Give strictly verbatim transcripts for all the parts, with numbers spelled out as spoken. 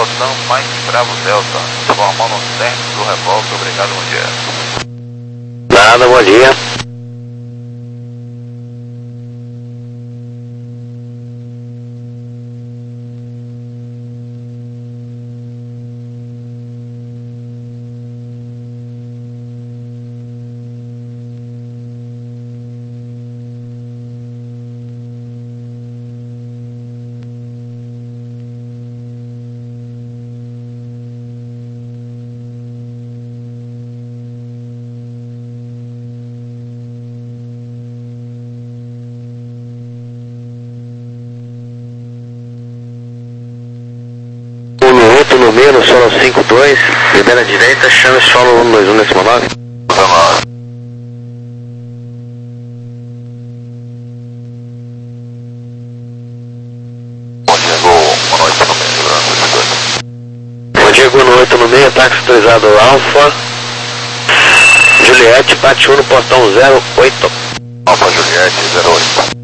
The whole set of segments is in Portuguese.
Otan Mike Bravo Delta, formando o centro do revólver. Obrigado, bom dia. Nada, bom dia. No meio, solo cinco dois, libera a direita, chame solo um dois um nesse monólogo. Bom dia, Gol, uma noite no meio, segurando Bom dia, Gol, no oito no meio, táxi autorizado Alfa Juliette, bate um no portão zero oito. Alfa Juliette, zero oito.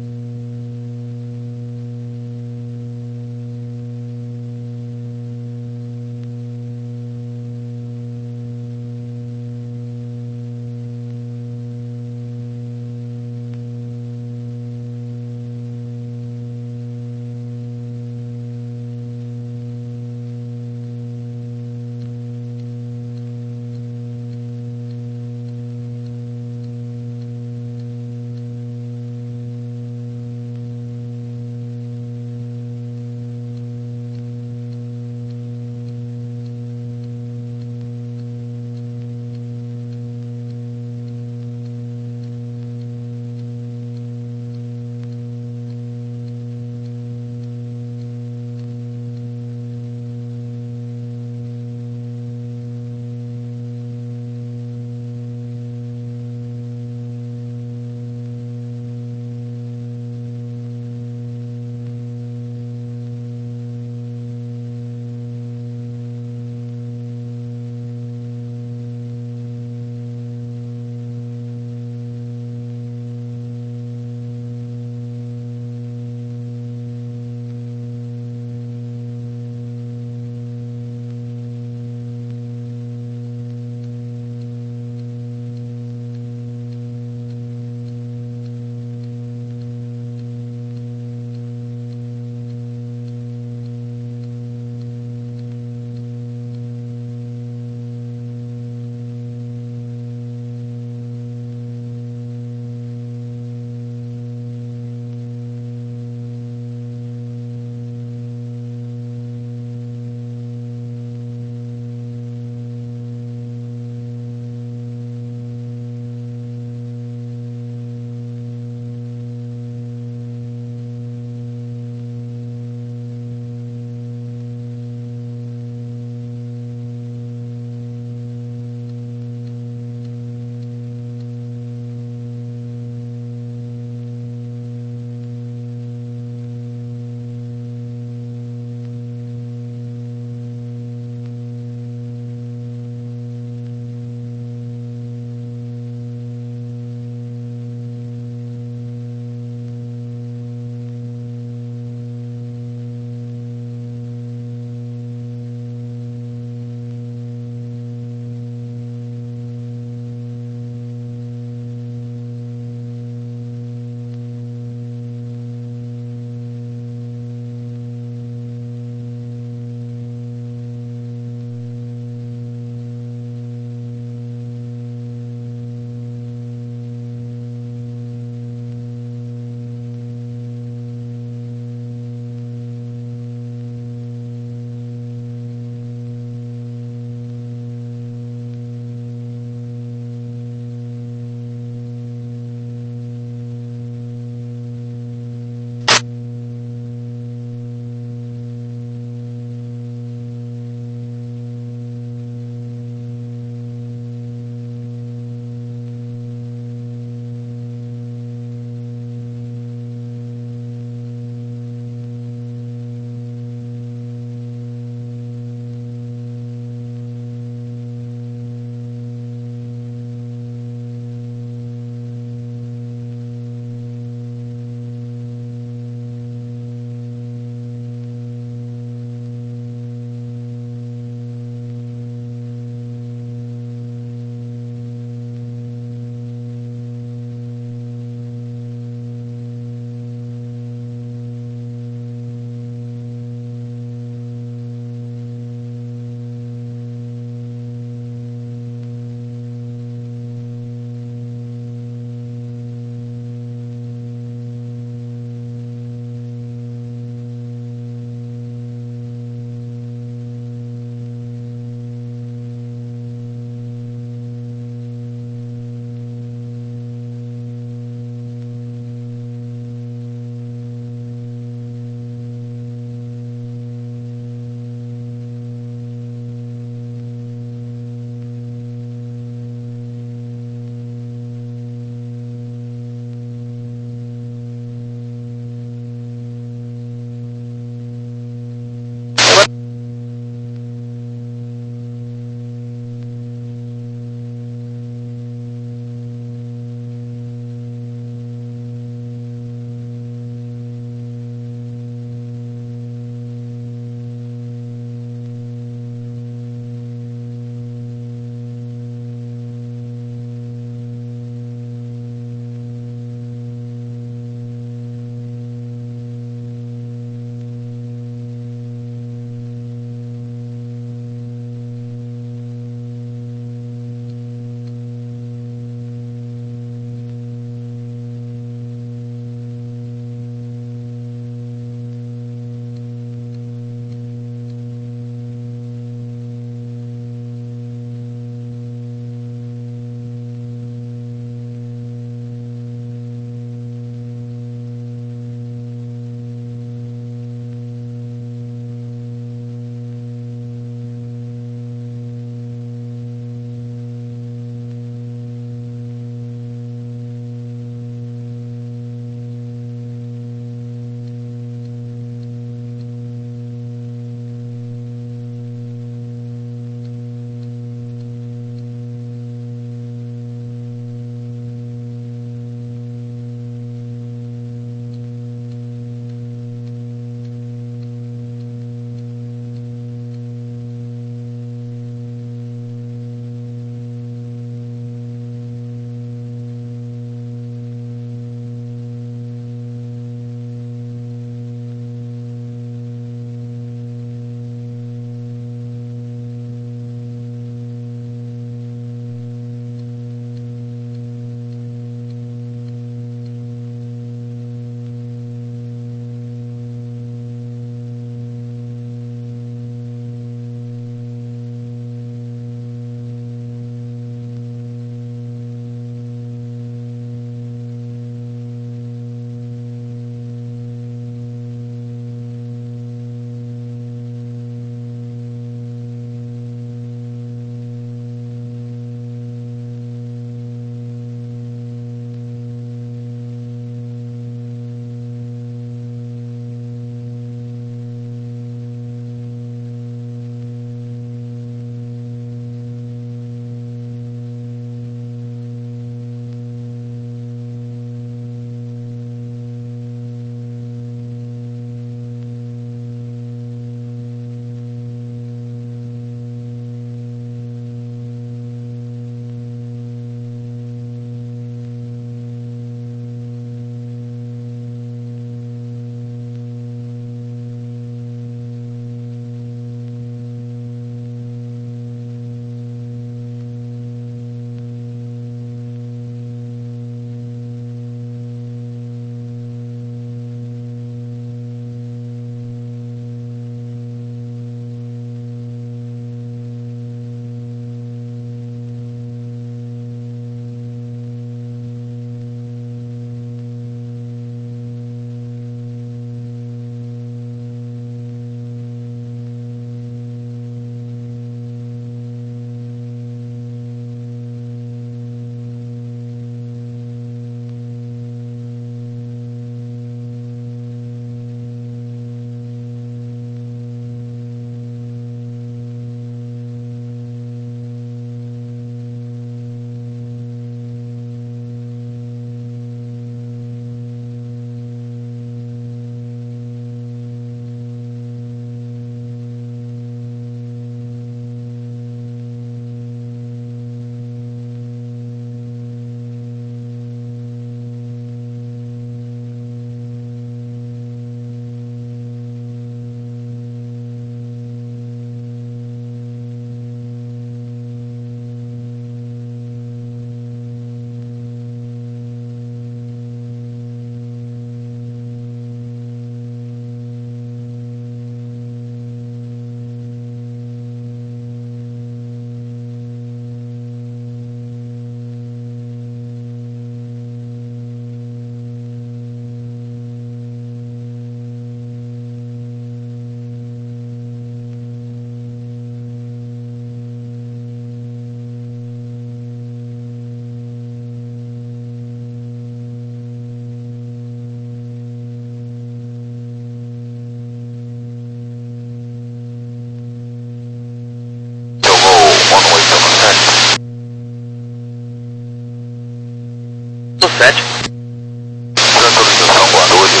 sete. Tranquilização Guarulhos.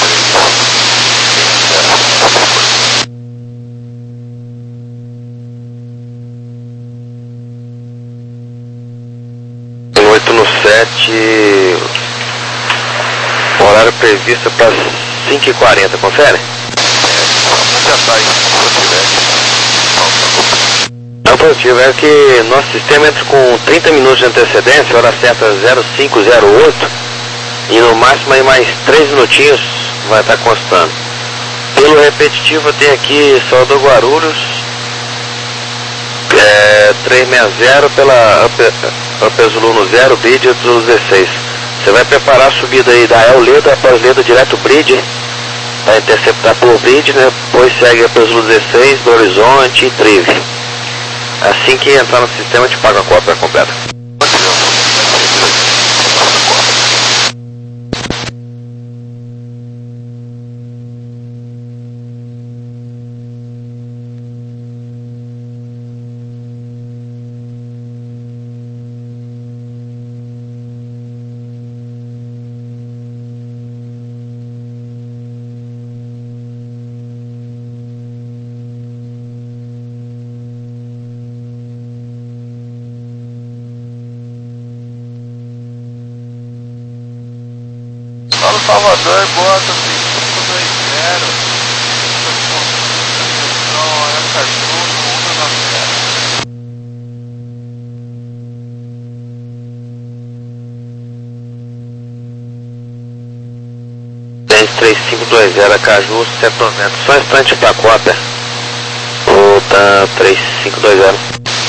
oito no sete. Horário previsto para cinco e quarenta, confere? Já está aí, A positiva é que nosso sistema entra com trinta minutos de antecedência, hora certa zero cinco zero oito, e no máximo aí mais três minutinhos vai estar constando. Pelo repetitivo tem aqui Salvador Guarulhos, é, trezentos e sessenta pela Upper Zulu no zero, Bridge Zulu dezesseis. Você vai preparar a subida aí da El Leda após Leda direto Bridge, para interceptar por Bridge, né? Depois segue a Zulu dezesseis, do Horizonte e Trive. Assim que entrar no sistema, a gente paga a cópia completa. Fala Salvador, bota cinco dois zero. Não, é cachorro, um na zero. dez três cinco dois zero, Caju, cento e noventa. Só um instante para a cópia. Volta três cinco dois zero.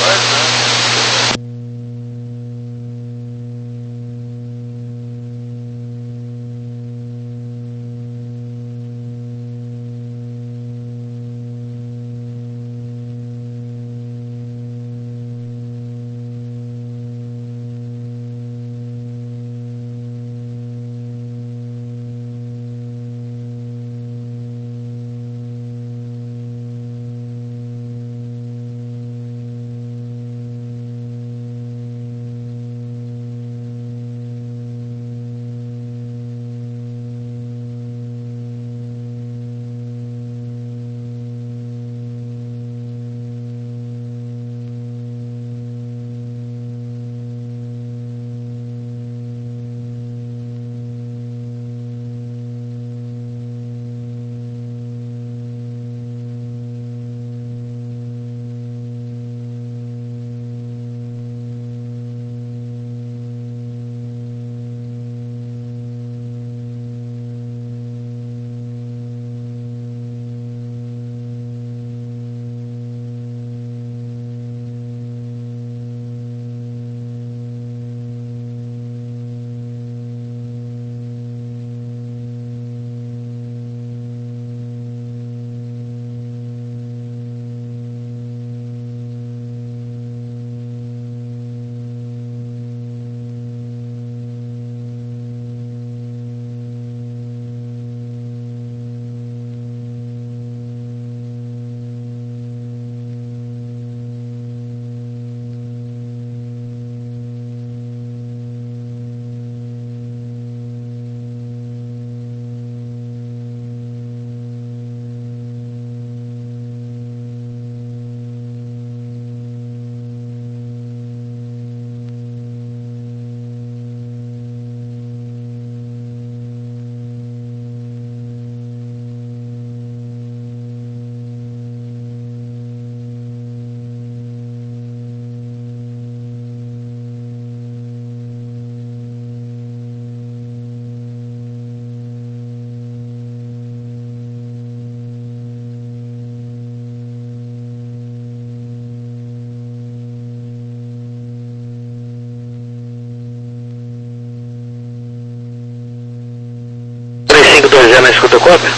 cinco dois zero na escuta cópia?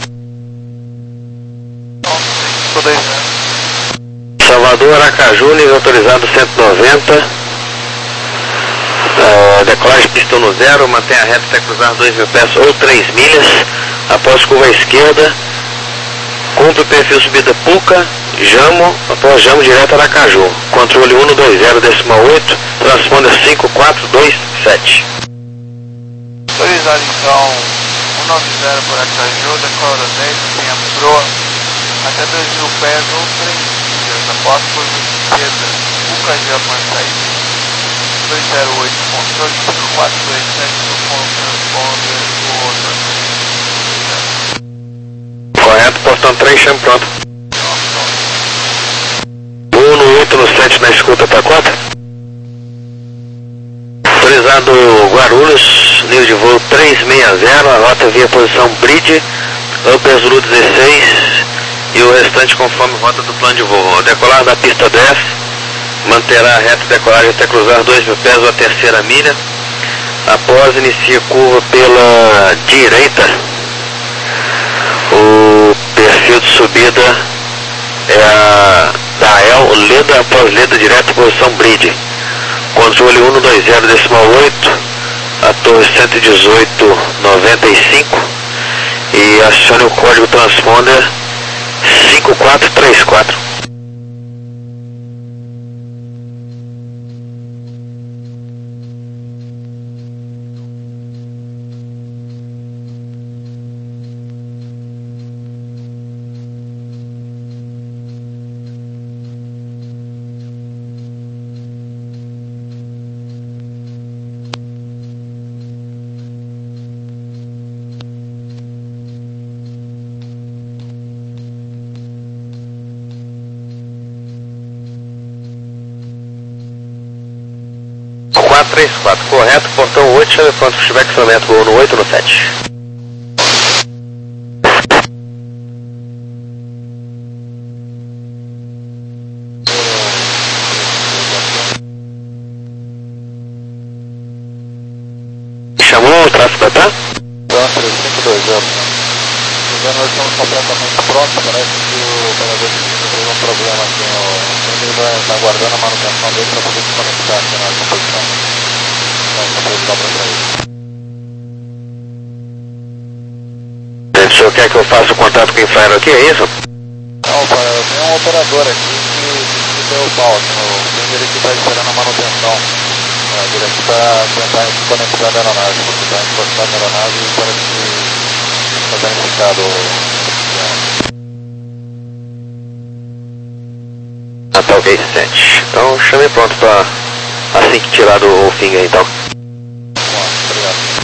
Salvador, Aracaju, nível autorizado cento e noventa. Uh, decolagem pistão no zero, mantenha reta até cruzar dois mil pés ou três milhas. Após curva à esquerda, cumpre o perfil subida Puca, Jamo, após Jamo direto Aracaju. Controle um dois zero decimal oito, transponder cinco quatro dois sete. Autorizado então, cento e noventa por Acaju, decora dez, linha proa, até dois mil pés ou três milhas, após curva esquerda, U K G após saída. dois zero oito, controle cinco quatro dois sete, com transponder do outro. Correto, portão três, chame pronto. um no oito no sete na escuta, tá quanto? Autorizado Guarulhos, nível de voo três seis zero, a rota via posição Bridge, Upper Zulu dezesseis e o restante conforme rota do plano de voo. Ao decolar da pista dez, manterá a reta de decolagem até cruzar dois mil pés ou a terceira milha. Após, inicia curva pela direita. O perfil de subida é a da El, leda após leda direto, posição Bridge. Controle um dois zero decimal oito, a torre cento e dezoito noventa e cinco e acione o código transponder cinco quatro três quatro. quatro três quatro, correto, portão oito, chame pronto, se tiver questionamento, vou no oito no sete. Chamou o tráfego da T A? três cinco dois zero. Nós estamos completamente prontos, parece que o operador teve um problema aqui no... Ele está aguardando a manutenção dele para poder se conectar aqui na composição. Então, está precisar para sair. O senhor quer que eu faça o contato com o Infraero aqui, é isso? Não, pai, eu tenho um operador aqui que, que deu o pau aqui no... Tem ele que está esperando a manutenção. É, ele aqui para tentar se conectar da aeronave, porque está encostado na aeronave e parece que está danificado o... Ah, tá ok, sete. Então chame pronto para assim que tirar do fim aí, então. Bom, obrigado.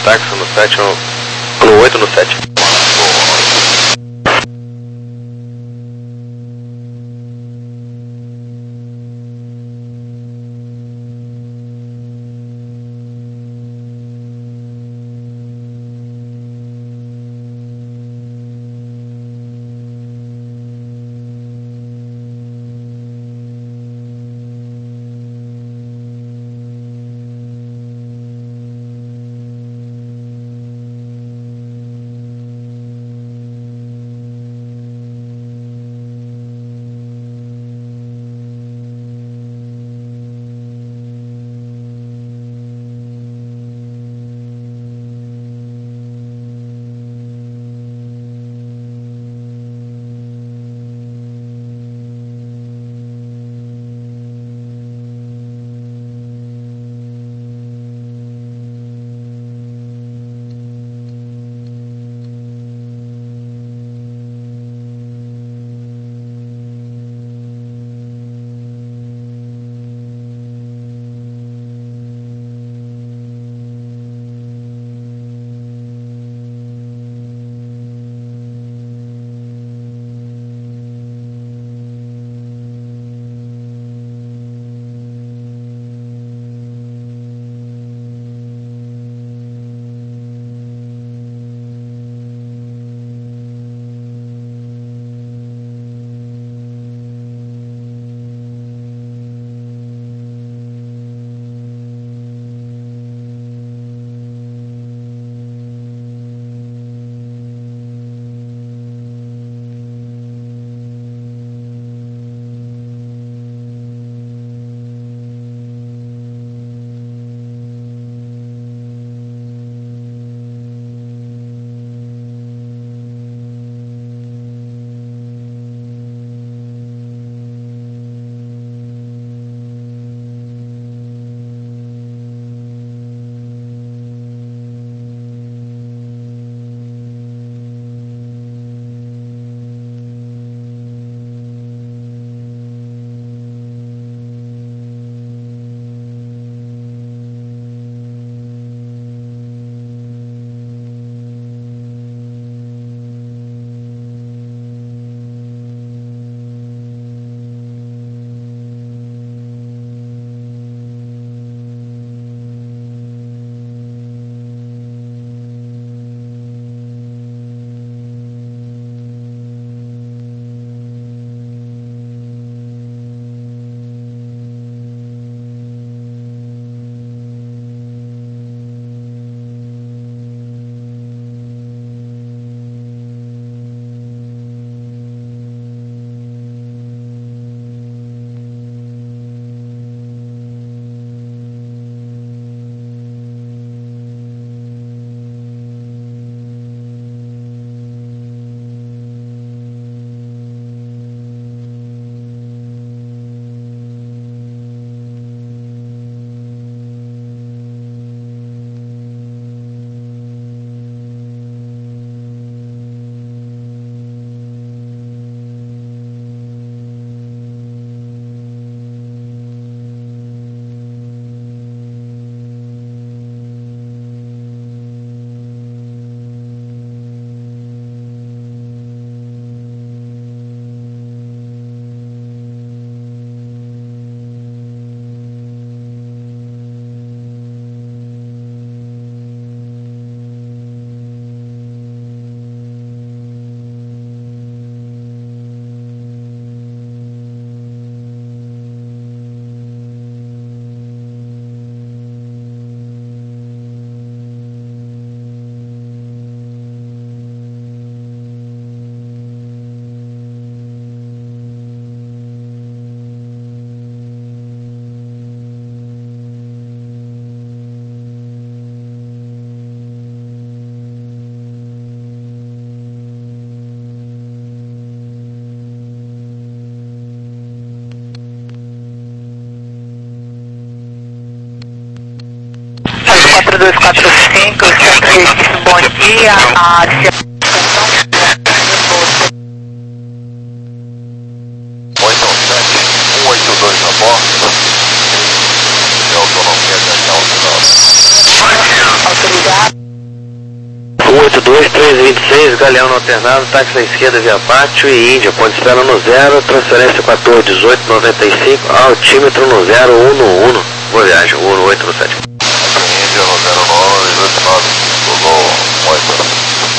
táxi no sete, no oito no sete. quatro dois quatro cinco, Centro Recife, bom dia. A oito sete um oito dois a bordo. De autonomia de autonomia. autorizado. oito dois, três vinte e seis, Galeão no alternado, táxi à esquerda via Pátio e Índia, ponte espera no zero, transferência quatorze, dezoito, noventa e cinco, altímetro no zero um um. Boa viagem, um oito no sete. Índia no zero nove, dois nove, Gol oito.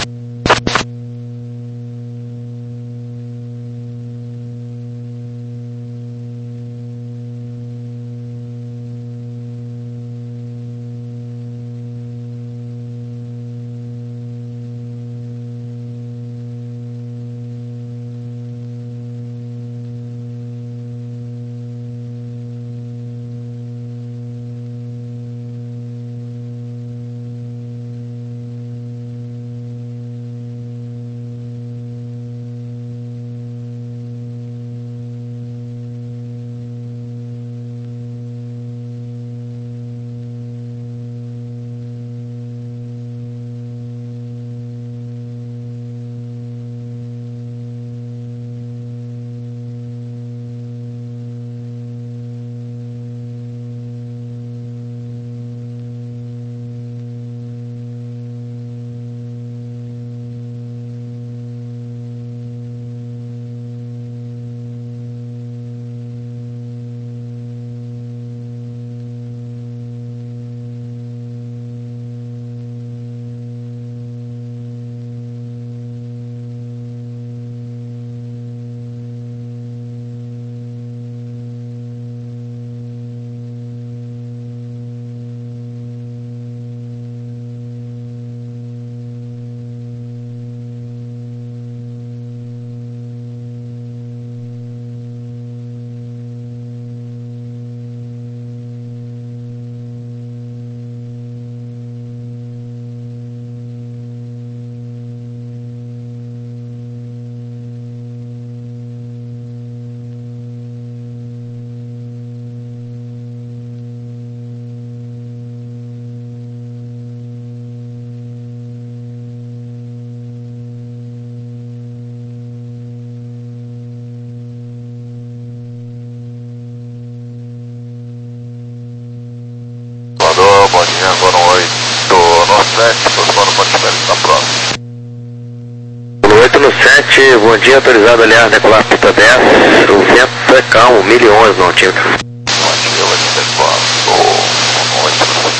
Bom dia, agora um oito no sete, Osvaldo Ponticelli, está próximo. oito no sete, bom dia, autorizado aliás, decolar pista dez, o vento é calmo, mil e onze no altímetro. Bom dia, oito quatro, oito.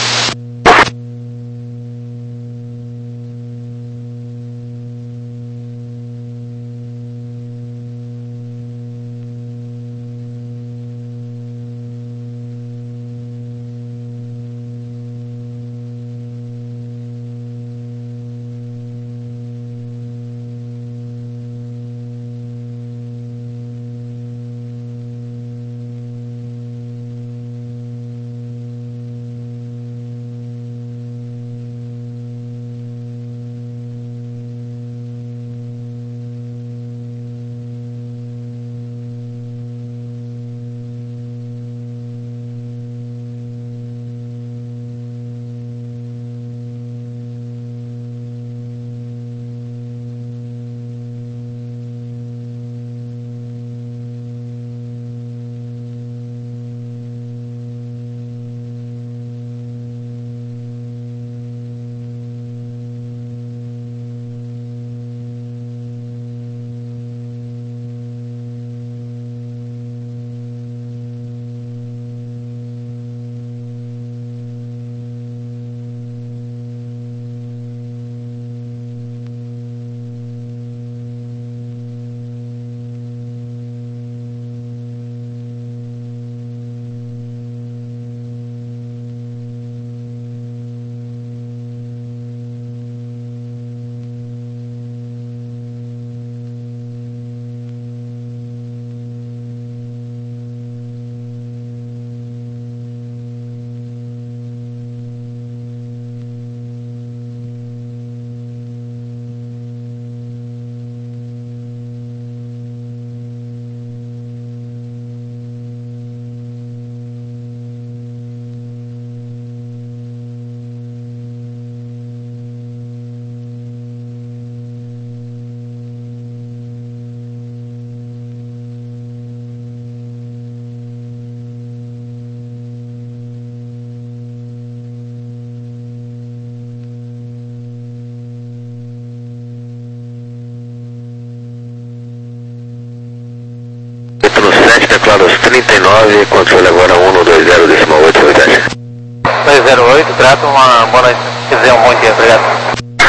sete, teclados trinta e nove, controle agora um um dois zero, decimal oito, solicitante. dois zero oito, grato, uma boa noite. Quer dizer, um bom dia, obrigado.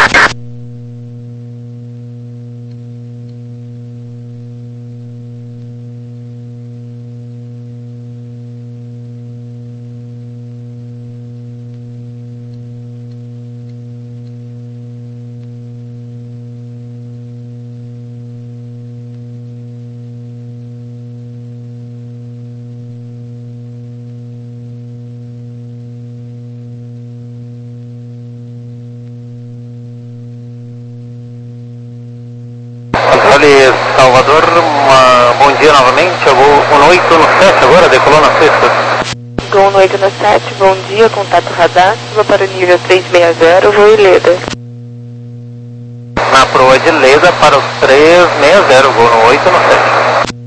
Controle Salvador, uma, bom dia novamente, eu vou um oito no sete agora, decolou na sexta. Gol um oito no sete, bom dia, contato radar, vou para o nível trezentos e sessenta, voo Ileda. Na proa de Leda para os trezentos e sessenta, voo no oito no sete.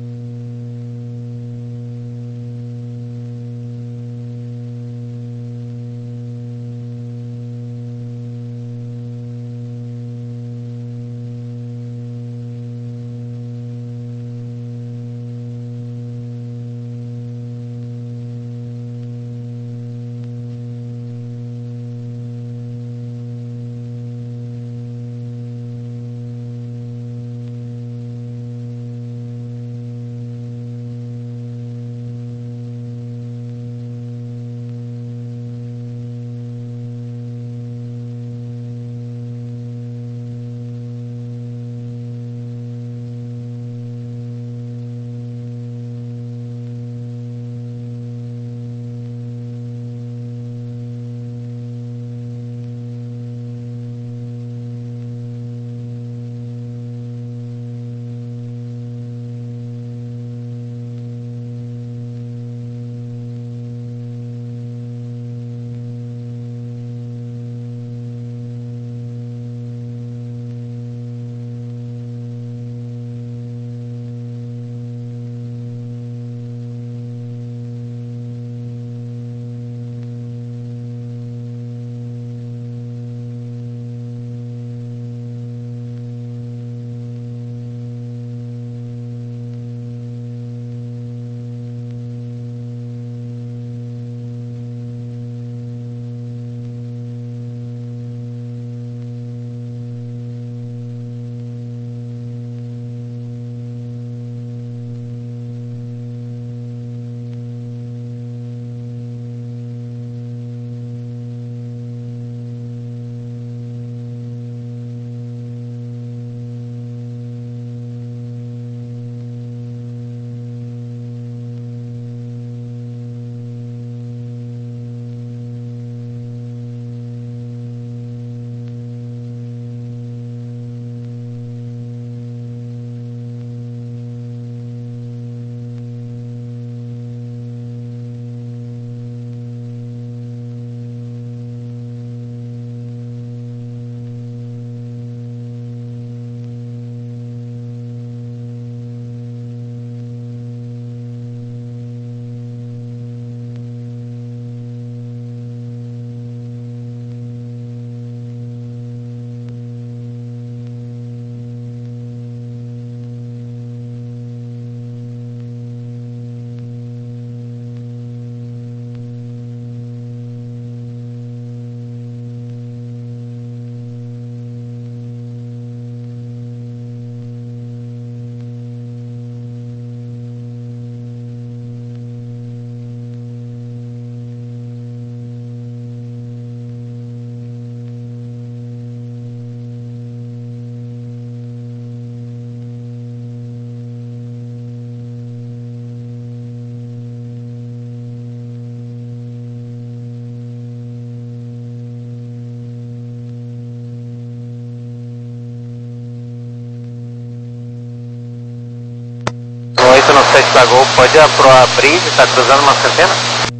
oito no sete da Gol, pode abrir, está cruzando uma centena?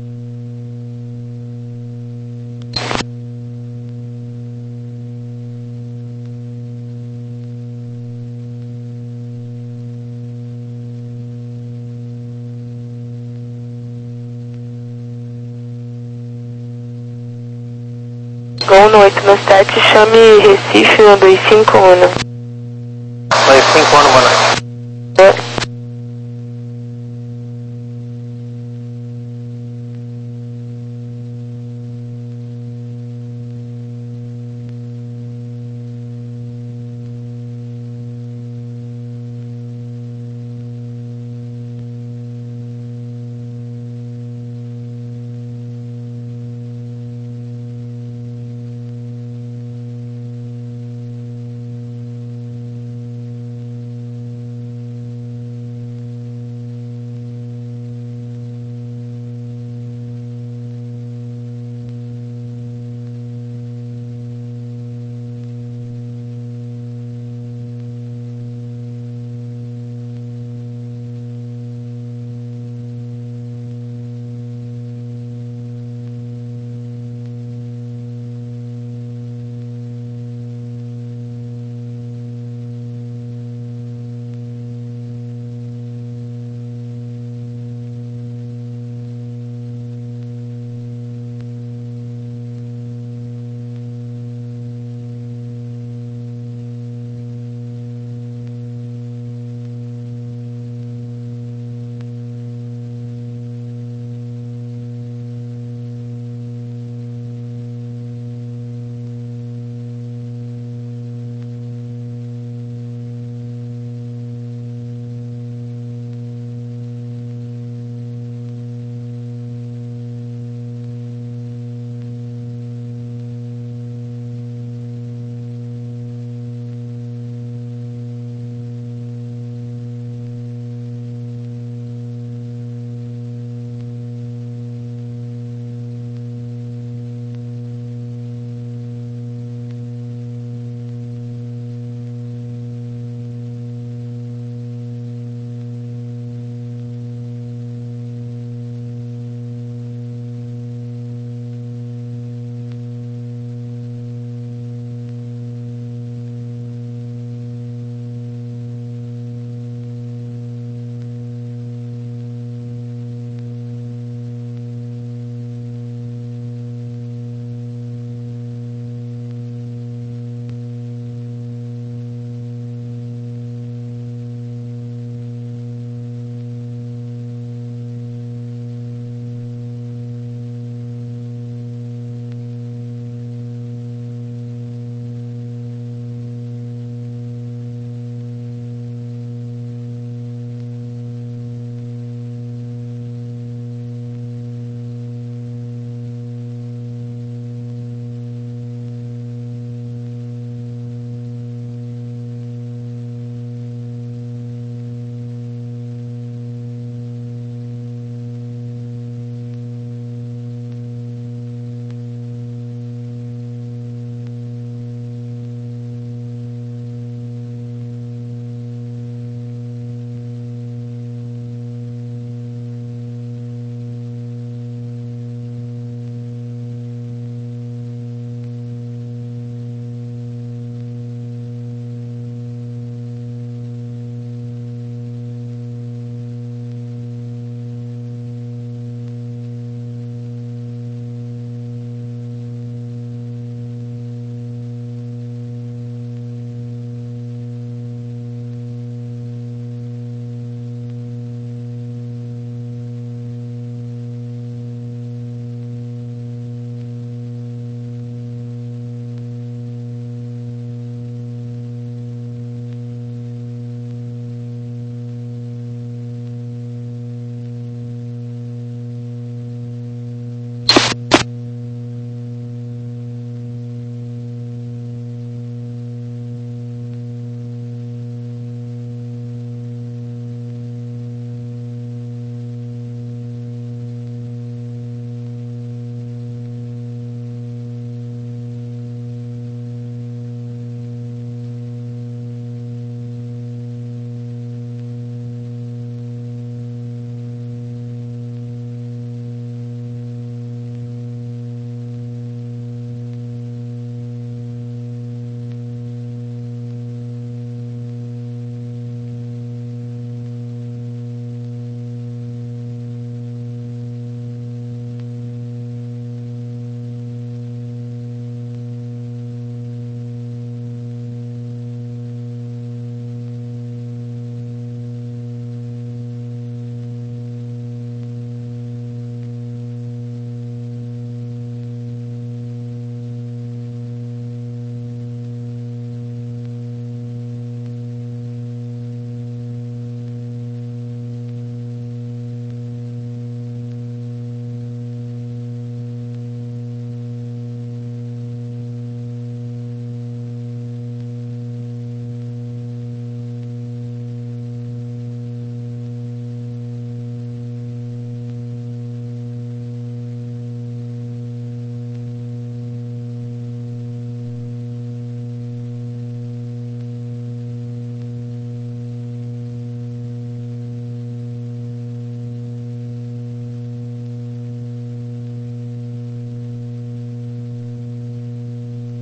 Gol no oito no sete, chame Recife no dois cinco um. dois cinco um, boa noite.